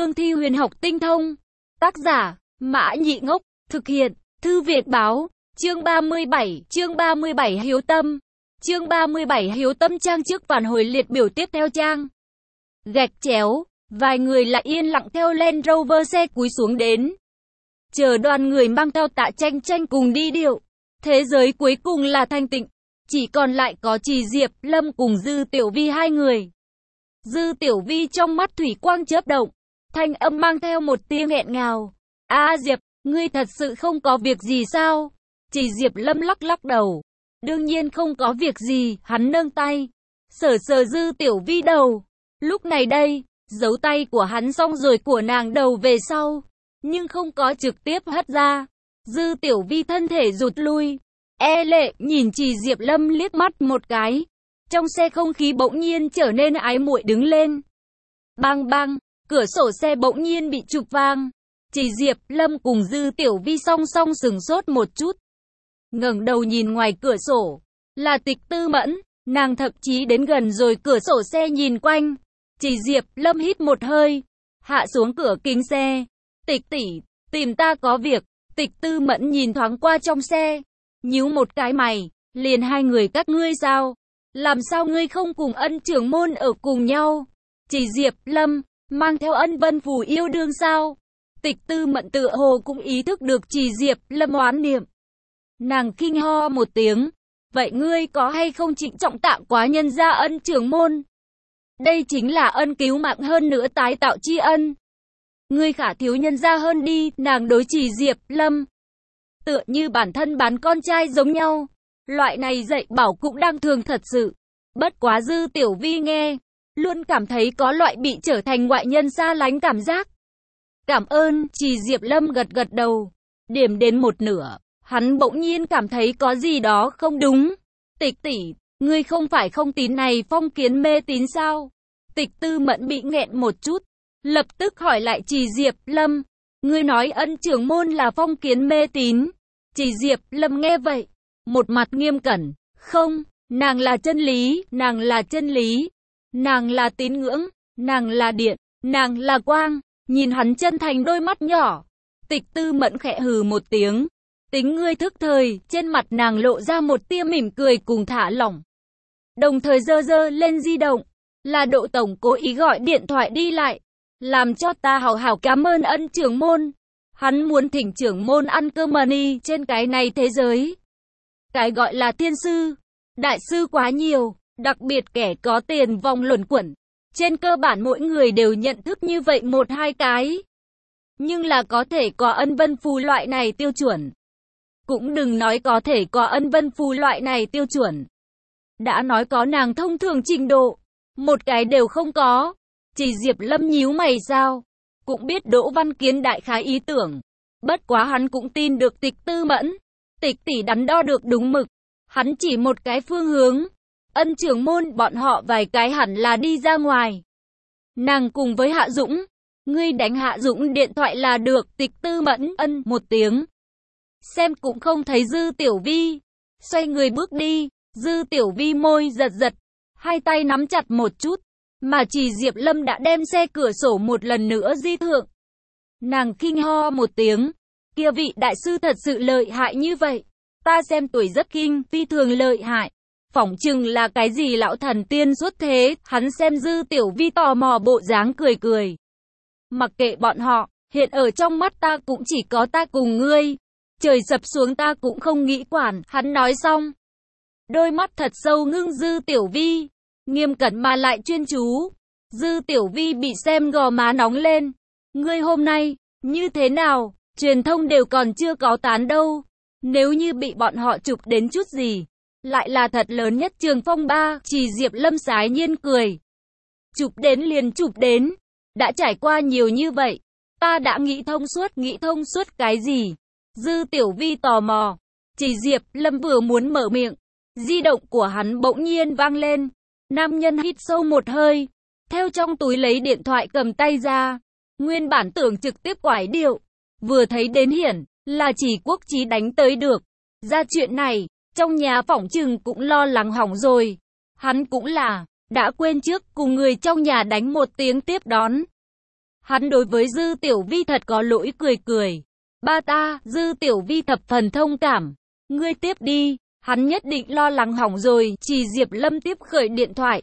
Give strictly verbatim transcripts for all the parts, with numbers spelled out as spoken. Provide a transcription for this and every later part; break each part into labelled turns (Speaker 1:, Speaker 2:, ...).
Speaker 1: cương thi huyền học tinh thông. Tác giả, Mã Nhị Ngốc, thực hiện, Thư Việt Báo, chương ba mươi bảy, chương ba mươi bảy Hiếu Tâm. Chương ba mươi bảy Hiếu Tâm trang trước phản hồi liệt biểu tiếp theo trang. Gạch chéo, vài người lại yên lặng theo Land Rover xe cúi xuống đến. Chờ đoàn người mang theo Tạ Tranh Tranh cùng đi điệu. Thế giới cuối cùng là thanh tịnh. Chỉ còn lại có Trì Diệp Lâm cùng Dư Tiểu Vi hai người. Dư Tiểu Vi trong mắt thủy quang chớp động. Thanh âm mang theo một tia nghẹn ngào. A Diệp, ngươi thật sự không có việc gì sao? Trì Diệp Lâm lắc lắc đầu. Đương nhiên không có việc gì, hắn nâng tay. Sờ sờ Dư Tiểu Vi đầu. Lúc này đây, giấu tay của hắn xong rồi của nàng đầu về sau. Nhưng không có trực tiếp hất ra. Dư Tiểu Vi thân thể rụt lui. E lệ nhìn Trì Diệp Lâm liếc mắt một cái. Trong xe không khí bỗng nhiên trở nên ái muội đứng lên. Bang bang, cửa sổ xe bỗng nhiên bị chụp vang. Trì Diệp Lâm cùng Dư Tiểu Vi song song sừng sốt một chút. Ngẩng đầu nhìn ngoài cửa sổ, là Tịch Tư Mẫn, nàng thậm chí đến gần rồi cửa sổ xe nhìn quanh. Trì Diệp Lâm hít một hơi, hạ xuống cửa kính xe. Tịch tỷ, tìm ta có việc. Tịch Tư Mẫn nhìn thoáng qua trong xe, nhíu một cái mày, liền hai người các ngươi sao? Làm sao ngươi không cùng Ân trưởng môn ở cùng nhau? Trì Diệp Lâm, mang theo Ân Vân Phù yêu đương sao? Tịch Tư Mẫn tựa hồ cũng ý thức được Trì Diệp Lâm oán niệm. Nàng kinh ho một tiếng, vậy ngươi có hay không trịnh trọng tạ quá nhân gia Ân trưởng môn? Đây chính là ân cứu mạng hơn nữa tái tạo tri ân. Ngươi khả thiếu nhân gia hơn đi, nàng đối Trì Diệp Lâm. Tựa như bản thân bán con trai giống nhau. Loại này dạy bảo cũng đang thường thật sự. Bất quá Dư Tiểu Vi nghe, luôn cảm thấy có loại bị trở thành ngoại nhân xa lánh cảm giác. Cảm ơn, Trì Diệp Lâm gật gật đầu. Điểm đến một nửa, hắn bỗng nhiên cảm thấy có gì đó không đúng. Tịch tỷ, ngươi không phải không tín này phong kiến mê tín sao? Tịch Tư Mẫn bị nghẹn một chút, lập tức hỏi lại Trì Diệp Lâm. Ngươi nói Ân trưởng môn là phong kiến mê tín. Trì Diệp Lâm nghe vậy, một mặt nghiêm cẩn. Không, nàng là chân lý, nàng là chân lý. Nàng là tín ngưỡng, nàng là điện, nàng là quang. Nhìn hắn chân thành đôi mắt nhỏ, Tịch Tư Mẫn khẽ hừ một tiếng. Tính ngươi thức thời, trên mặt nàng lộ ra một tia mỉm cười cùng thả lỏng. Đồng thời giơ giơ lên di động, là Độ tổng cố ý gọi điện thoại đi lại, làm cho ta hào hào cảm ơn Ân trưởng môn. Hắn muốn thỉnh trưởng môn ăn cơm money trên cái này thế giới. Cái gọi là thiên sư, đại sư quá nhiều, đặc biệt kẻ có tiền vòng luẩn quẩn. Trên cơ bản mỗi người đều nhận thức như vậy một hai cái. Nhưng là có thể có Ân Vân Phù loại này tiêu chuẩn. Cũng đừng nói có thể có Ân Vân Phù loại này tiêu chuẩn. Đã nói có nàng thông thường trình độ, một cái đều không có. Trì Diệp Lâm nhíu mày sao? Cũng biết Đỗ Văn Kiến đại khái ý tưởng. Bất quá hắn cũng tin được Tịch Tư Mẫn. Tịch tỷ đắn đo được đúng mực. Hắn chỉ một cái phương hướng. Ân trưởng môn bọn họ vài cái hẳn là đi ra ngoài. Nàng cùng với Hạ Dũng. Ngươi đánh Hạ Dũng điện thoại là được. Tịch Tư Mẫn ân một tiếng. Xem cũng không thấy Dư Tiểu Vi. Xoay người bước đi. Dư Tiểu Vi môi giật giật. Hai tay nắm chặt một chút. Mà Trì Diệp Lâm đã đem xe cửa sổ một lần nữa di thượng. Nàng kinh ho một tiếng. Kia vị đại sư thật sự lợi hại như vậy. Ta xem tuổi rất kinh, phi thường lợi hại. Phỏng chừng là cái gì lão thần tiên xuất thế. Hắn xem Dư Tiểu Vi tò mò bộ dáng cười cười. Mặc kệ bọn họ, hiện ở trong mắt ta cũng chỉ có ta cùng ngươi. Trời sập xuống ta cũng không nghĩ quản. Hắn nói xong, đôi mắt thật sâu ngưng Dư Tiểu Vi, nghiêm cẩn mà lại chuyên chú. Dư Tiểu Vi bị xem gò má nóng lên. Ngươi hôm nay, như thế nào? Truyền thông đều còn chưa có tán đâu. Nếu như bị bọn họ chụp đến chút gì, lại là thật lớn nhất trường phong ba. Trì Diệp Lâm sái nhiên cười. Chụp đến liền chụp đến. Đã trải qua nhiều như vậy. Ta đã nghĩ thông suốt, nghĩ thông suốt cái gì? Dư Tiểu Vi tò mò. Trì Diệp Lâm vừa muốn mở miệng, di động của hắn bỗng nhiên vang lên. Nam nhân hít sâu một hơi, theo trong túi lấy điện thoại cầm tay ra. Nguyên bản tưởng trực tiếp quải điệu, vừa thấy đến hiển là chỉ Quốc Chí đánh tới được. Ra chuyện này, trong nhà phỏng chừng cũng lo lắng hỏng rồi. Hắn cũng là đã quên trước cùng người trong nhà đánh một tiếng tiếp đón. Hắn đối với Dư Tiểu Vi thật có lỗi cười cười. Ba ta, Dư Tiểu Vi thập phần thông cảm. Ngươi tiếp đi, hắn nhất định lo lắng hỏng rồi. Chỉ Diệp Lâm tiếp khởi điện thoại.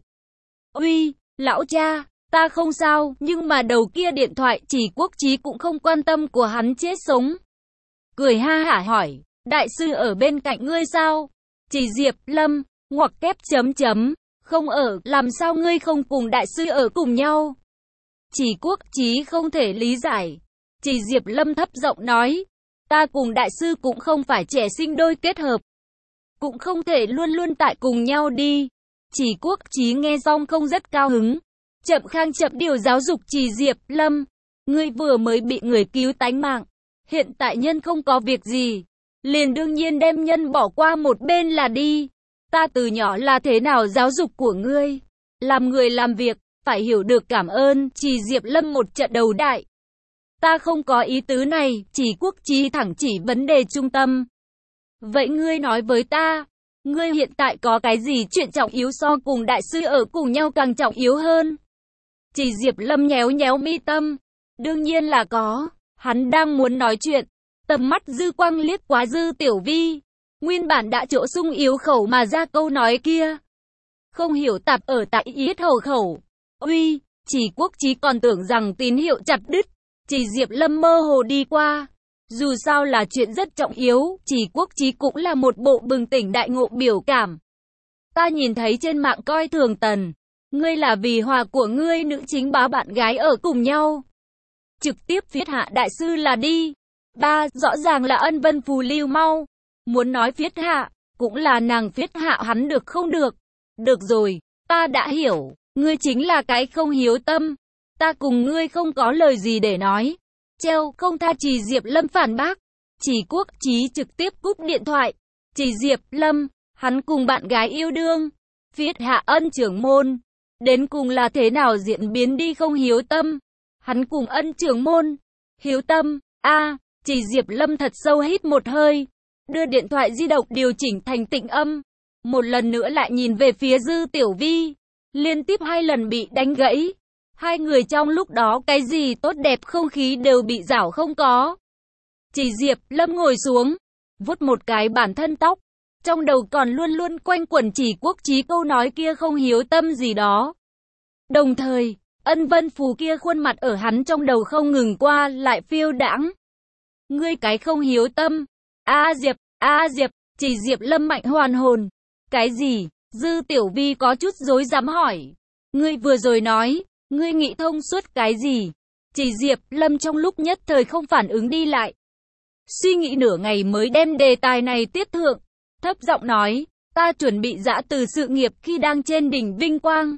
Speaker 1: Uy, lão cha, ta không sao, nhưng mà đầu kia điện thoại Chỉ Quốc Chí cũng không quan tâm của hắn chết sống. Cười ha hả hỏi, đại sư ở bên cạnh ngươi sao? Chỉ Diệp Lâm, ngoặc kép chấm chấm, không ở, làm sao ngươi không cùng đại sư ở cùng nhau? Chỉ Quốc Chí không thể lý giải. Chỉ Diệp Lâm thấp giọng nói, ta cùng đại sư cũng không phải trẻ sinh đôi kết hợp. Cũng không thể luôn luôn tại cùng nhau đi. Chỉ Quốc Chí nghe xong không rất cao hứng. Chậm khang chậm điều giáo dục Chỉ Diệp Lâm. Ngươi vừa mới bị người cứu tánh mạng. Hiện tại nhân không có việc gì. Liền đương nhiên đem nhân bỏ qua một bên là đi. Ta từ nhỏ là thế nào giáo dục của ngươi. Làm người làm việc, phải hiểu được cảm ơn. Chỉ Diệp Lâm một trận đầu đại. Ta không có ý tứ này. Chỉ Quốc Chí thẳng chỉ vấn đề trung tâm. Vậy ngươi nói với ta. Ngươi hiện tại có cái gì chuyện trọng yếu so cùng đại sư ở cùng nhau càng trọng yếu hơn? Chỉ Diệp Lâm nhéo nhéo mi tâm. Đương nhiên là có. Hắn đang muốn nói chuyện. Tầm mắt dư quang liếc qua Dư Tiểu Vi. Nguyên bản đã chỗ sung yếu khẩu mà ra câu nói kia. Không hiểu tạp ở tại yết hầu khẩu. Uy, Chỉ Quốc Chí còn tưởng rằng tín hiệu chặt đứt. Chỉ Diệp Lâm mơ hồ đi qua. Dù sao là chuyện rất trọng yếu, Chỉ Quốc Chí cũng là một bộ bừng tỉnh đại ngộ biểu cảm. Ta nhìn thấy trên mạng coi thường Tần. Ngươi là vì hòa của ngươi nữ chính bá bạn gái ở cùng nhau. Trực tiếp phiết hạ đại sư là đi. Ba, rõ ràng là ân vân phù lưu mau. Muốn nói phiết hạ, cũng là nàng phiết hạ hắn được không được. Được rồi, ta đã hiểu, ngươi chính là cái không hiếu tâm. Ta cùng ngươi không có lời gì để nói. Treo, không tha. Chỉ Diệp Lâm phản bác. Chỉ Quốc Chí trực tiếp cúp điện thoại. Chỉ Diệp Lâm, hắn cùng bạn gái yêu đương. Phiết hạ ân trưởng môn. Đến cùng là thế nào diễn biến đi không hiếu tâm. Hắn cùng ân trưởng môn. Hiếu tâm, a à, Chỉ Diệp Lâm thật sâu hít một hơi. Đưa điện thoại di động điều chỉnh thành tịnh âm. Một lần nữa lại nhìn về phía Dư Tiểu Vi. Liên tiếp hai lần bị đánh gãy. Hai người trong lúc đó cái gì tốt đẹp không khí đều bị rảo không có. Chỉ Diệp Lâm ngồi xuống. Vuốt một cái bản thân tóc. Trong đầu còn luôn luôn quanh quẩn Chỉ Quốc Chí câu nói kia không hiếu tâm gì đó. Đồng thời, ân vân phù kia khuôn mặt ở hắn trong đầu không ngừng qua lại phiêu đãng. Ngươi cái không hiếu tâm. A Diệp, A Diệp, Chỉ Diệp Lâm mạnh hoàn hồn. Cái gì? Dư Tiểu Vi có chút rối rắm hỏi. Ngươi vừa rồi nói, ngươi nghĩ thông suốt cái gì? Chỉ Diệp Lâm trong lúc nhất thời không phản ứng đi lại. Suy nghĩ nửa ngày mới đem đề tài này tiếp thượng. Thấp giọng nói, ta chuẩn bị giã từ sự nghiệp khi đang trên đỉnh vinh quang.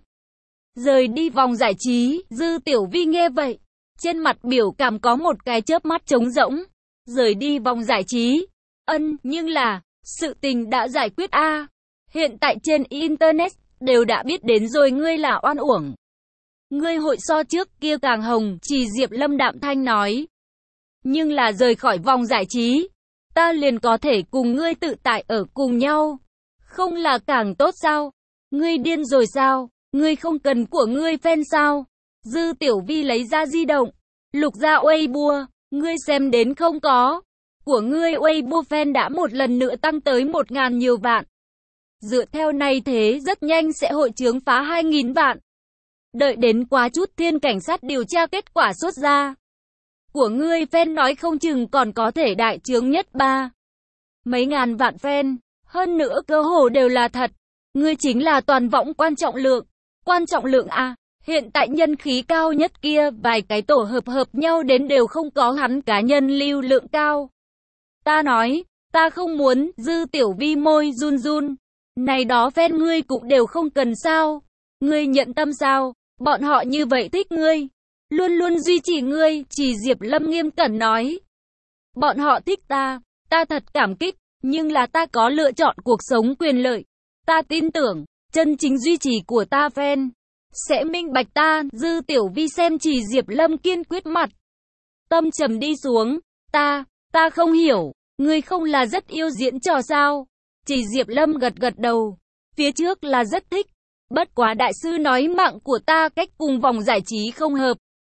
Speaker 1: Rời đi vòng giải trí. Dư Tiểu Vi nghe vậy, trên mặt biểu cảm có một cái chớp mắt trống rỗng. Rời đi vòng giải trí. Ân, nhưng là, sự tình đã giải quyết a à, hiện tại trên Internet, đều đã biết đến rồi ngươi là oan uổng. Ngươi hội so trước kia càng hồng. Chỉ Diệp Lâm đạm thanh nói. Nhưng là rời khỏi vòng giải trí, ta liền có thể cùng ngươi tự tại ở cùng nhau. Không là càng tốt sao? Ngươi điên rồi sao? Ngươi không cần của ngươi fan sao? Dư Tiểu Vi lấy ra di động, lục ra Weibo, ngươi xem đến không có? Của ngươi Weibo fan đã một lần nữa tăng tới một ngàn nhiều vạn. Dựa theo này thế rất nhanh sẽ hội chướng phá hai nghìn vạn. Đợi đến quá chút thiên cảnh sát điều tra kết quả xuất ra. Của ngươi fan nói không chừng còn có thể đại chướng nhất ba. Mấy ngàn vạn fan, hơn nữa cơ hồ đều là thật. Ngươi chính là toàn võng quan trọng lượng. Quan trọng lượng à, hiện tại nhân khí cao nhất kia, vài cái tổ hợp hợp nhau đến đều không có hắn cá nhân lưu lượng cao. Ta nói, ta không muốn. Dư Tiểu Vi môi run run. Này đó fan ngươi cũng đều không cần sao. Ngươi nhận tâm sao, bọn họ như vậy thích ngươi. Luôn luôn duy trì ngươi. Chỉ Diệp Lâm nghiêm cẩn nói. Bọn họ thích ta, ta thật cảm kích. Nhưng là ta có lựa chọn cuộc sống quyền lợi. Ta tin tưởng, chân chính duy trì của ta fan sẽ minh bạch ta. Dư Tiểu Vi xem Chỉ Diệp Lâm kiên quyết mặt, tâm trầm đi xuống. Ta, ta không hiểu, ngươi không là rất yêu diễn trò sao? Chỉ Diệp Lâm gật gật đầu. Phía trước là rất thích. Bất quá đại sư nói mạng của ta cách cùng vòng giải trí không hợp.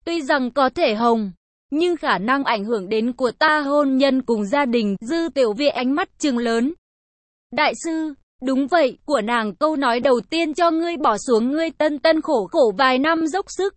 Speaker 1: Tuy rằng có thể hồng, nhưng khả năng ảnh hưởng đến của ta hôn nhân cùng gia đình. Dư Tiểu Vi ánh mắt trừng lớn. Đại sư, đúng vậy, của nàng câu nói đầu tiên cho ngươi bỏ xuống ngươi tân tân khổ khổ vài năm dốc sức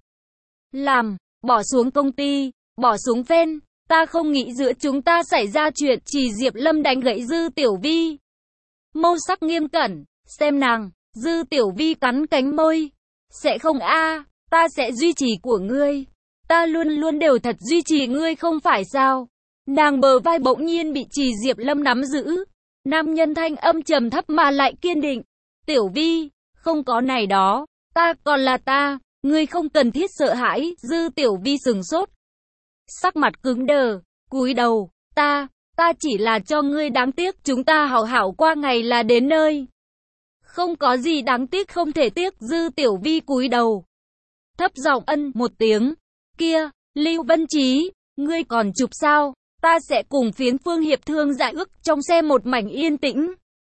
Speaker 1: làm, bỏ xuống công ty, bỏ xuống fan, ta không nghĩ giữa chúng ta xảy ra chuyện. Chỉ Diệp Lâm đánh gãy Dư Tiểu Vi. Mâu sắc nghiêm cẩn, xem nàng. Dư Tiểu Vi cắn cánh môi. Sẽ không a, ta sẽ duy trì của ngươi. Ta luôn luôn đều thật duy trì ngươi không phải sao? Nàng bờ vai bỗng nhiên bị Chỉ Diệp Lâm nắm giữ. Nam nhân thanh âm trầm thấp mà lại kiên định. Tiểu Vi, không có này đó, ta còn là ta, ngươi không cần thiết sợ hãi. Dư Tiểu Vi sừng sốt, sắc mặt cứng đờ, cúi đầu, ta, ta chỉ là cho ngươi đáng tiếc, chúng ta hảo hảo qua ngày là đến nơi. Không có gì đáng tiếc không thể tiếc. Dư Tiểu Vi cúi đầu, thấp giọng ân một tiếng. Kia, Lưu Vân Trí, ngươi còn chụp sao? Ta sẽ cùng phiến phương hiệp thương giải ước. Trong xe một mảnh yên tĩnh.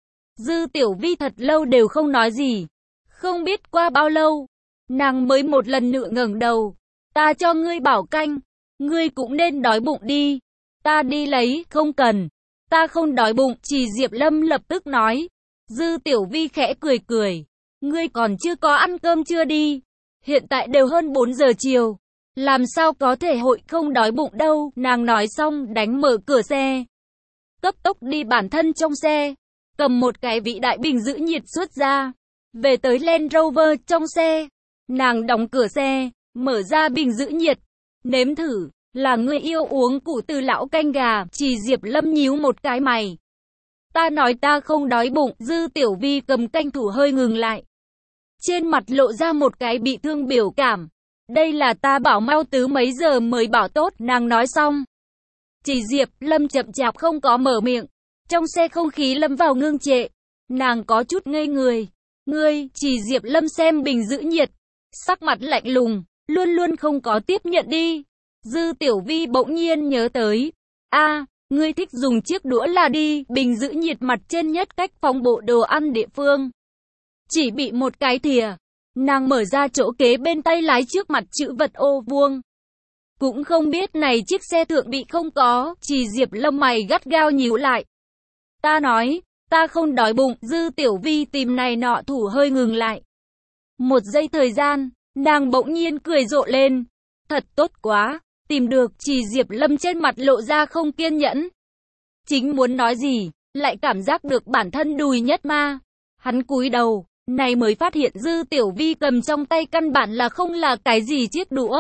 Speaker 1: Dư Tiểu Vi thật lâu đều không nói gì. Không biết qua bao lâu, nàng mới một lần nữa ngẩng đầu. Ta cho ngươi bảo canh, ngươi cũng nên đói bụng đi. Ta đi lấy, không cần. Ta không đói bụng. Chỉ Diệp Lâm lập tức nói. Dư Tiểu Vi khẽ cười cười. Ngươi còn chưa có ăn cơm chưa đi? Hiện tại đều hơn bốn giờ chiều. Làm sao có thể hội không đói bụng đâu. Nàng nói xong đánh mở cửa xe, cấp tốc đi bản thân trong xe, cầm một cái vĩ đại bình giữ nhiệt xuất ra. Về tới Land Rover trong xe, nàng đóng cửa xe, mở ra bình giữ nhiệt, nếm thử. Là người yêu uống củ từ lão canh gà. Chỉ Diệp Lâm nhíu một cái mày. Ta nói ta không đói bụng. Dư Tiểu Vi cầm canh thủ hơi ngừng lại, trên mặt lộ ra một cái bị thương biểu cảm. Đây là ta bảo mau tứ mấy giờ mới bảo tốt. Nàng nói xong, Chỉ Diệp Lâm chậm chạp không có mở miệng. Trong xe không khí lâm vào ngưng trệ. Nàng có chút ngây người. Ngươi, Chỉ Diệp Lâm xem bình giữ nhiệt, sắc mặt lạnh lùng, luôn luôn không có tiếp nhận đi. Dư Tiểu Vi bỗng nhiên nhớ tới. A, ngươi thích dùng chiếc đũa là đi. Bình giữ nhiệt mặt trên nhất cách phòng bộ đồ ăn địa phương, chỉ bị một cái thìa. Nàng mở ra chỗ kế bên tay lái trước mặt chữ vật ô vuông. Cũng không biết này chiếc xe thượng bị không có. Chỉ Diệp Lâm mày gắt gao nhíu lại. Ta nói, ta không đói bụng. Dư Tiểu Vi tìm này nọ thủ hơi ngừng lại. Một giây thời gian, nàng bỗng nhiên cười rộ lên. Thật tốt quá, tìm được. Chỉ Diệp Lâm trên mặt lộ ra không kiên nhẫn. Chính muốn nói gì, lại cảm giác được bản thân đùi nhất ma. Hắn cúi đầu, này mới phát hiện Dư Tiểu Vi cầm trong tay căn bản là không là cái gì chiếc đũa,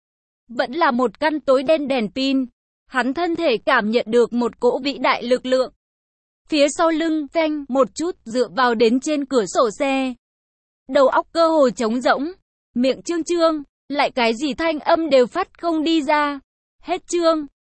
Speaker 1: vẫn là một căn tối đen đèn pin. Hắn thân thể cảm nhận được một cỗ vĩ đại lực lượng. Phía sau lưng, phanh, một chút, dựa vào đến trên cửa sổ xe. Đầu óc cơ hồ trống rỗng, miệng trương trương, lại cái gì thanh âm đều phát không đi ra. Hết chương.